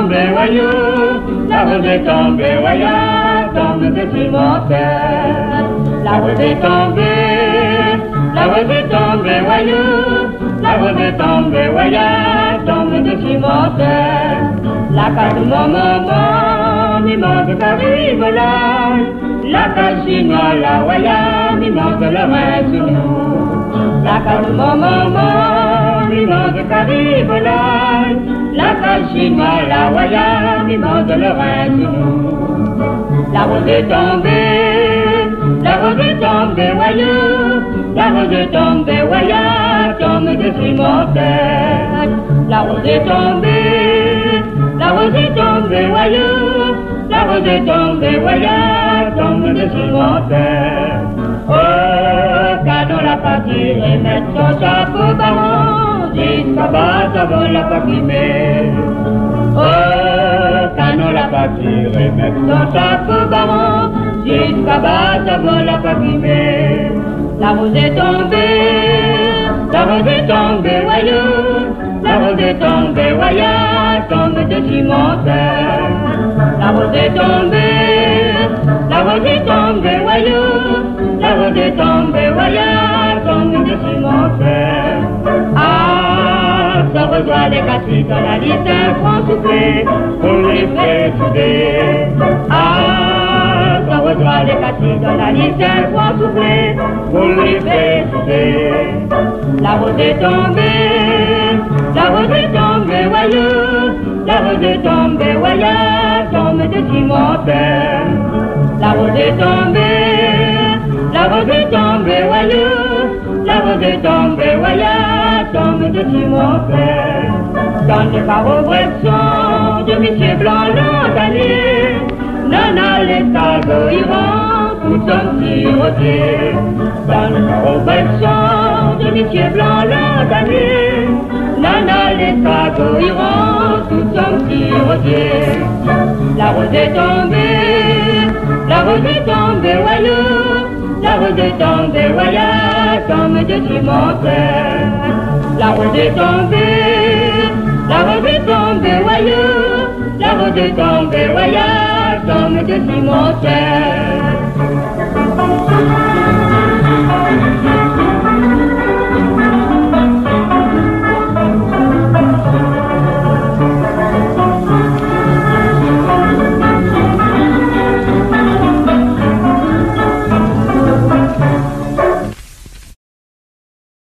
tombée, voyou, la rose est tombée, voyou, tombe dessus mon cœur. La rose est tombée, la rose est tombée, voyou, la rose est tombée, voyou, tombe dessus mon cœur. La case de mon maman, mi manque Paris, voilà. La case chinoise, la voya, mi manque le reste sur nous. La case de mon maman, mi manque Paris, voilà. La case chinoise, la voya, mi manque le reste sur nous. La rose est tombée, la rose est tombée, voyou. La rose est tombée, voya, tombe dessus mon cœur. La rose est tombée, la rose est tombée, voyou. La rose est tombée, voya, tombe dessus mon cœur. Oh, canon la partie, remettre son chapeau baron, jusqu'à bas, ça vaut la parfumée. Oh, canon la partie, remettre son chapeau baron, jusqu'à bas, ça vaut la parfumée. La rose est tombée, la rose est tombée, voyou. La rose est tombée, voya, tombe dessus mon cœur. La rose est tombée, la rose est tombée, voyou. La rose est tombée, voya, tombe dessus mon cœur. Ah, ça rejoint les cassés dans la liste d'un soufflé, pour les faire souder. Ah, ça rejoint les cassés dans la liste d'un soufflé, pour les faire souder. La rose est tombée, la rose est tombée, voyou. La rose est tombée, voya, tombe dessus mon cœur. La rose est tombée, la rose est tombée, voyou. La rose est tombée, voya, tombe dessus mon cœur. Dans les barreaux Bresson de Monsieur Blanc l'Antanier, nana les cargos iront, tout sommes sirotés. Dans les barreaux Bresson de Monsieur Blanc l'Antanier, nana les cargos iront, tout sommes sirotés. La rose est tombée, la rose est tombée, voyou. La rose est tombée, voya, tombe dessus mon cœur. La rose est tombée, la rose est tombée, voyou. La rose est tombée, voya, tombe dessus mon cœur.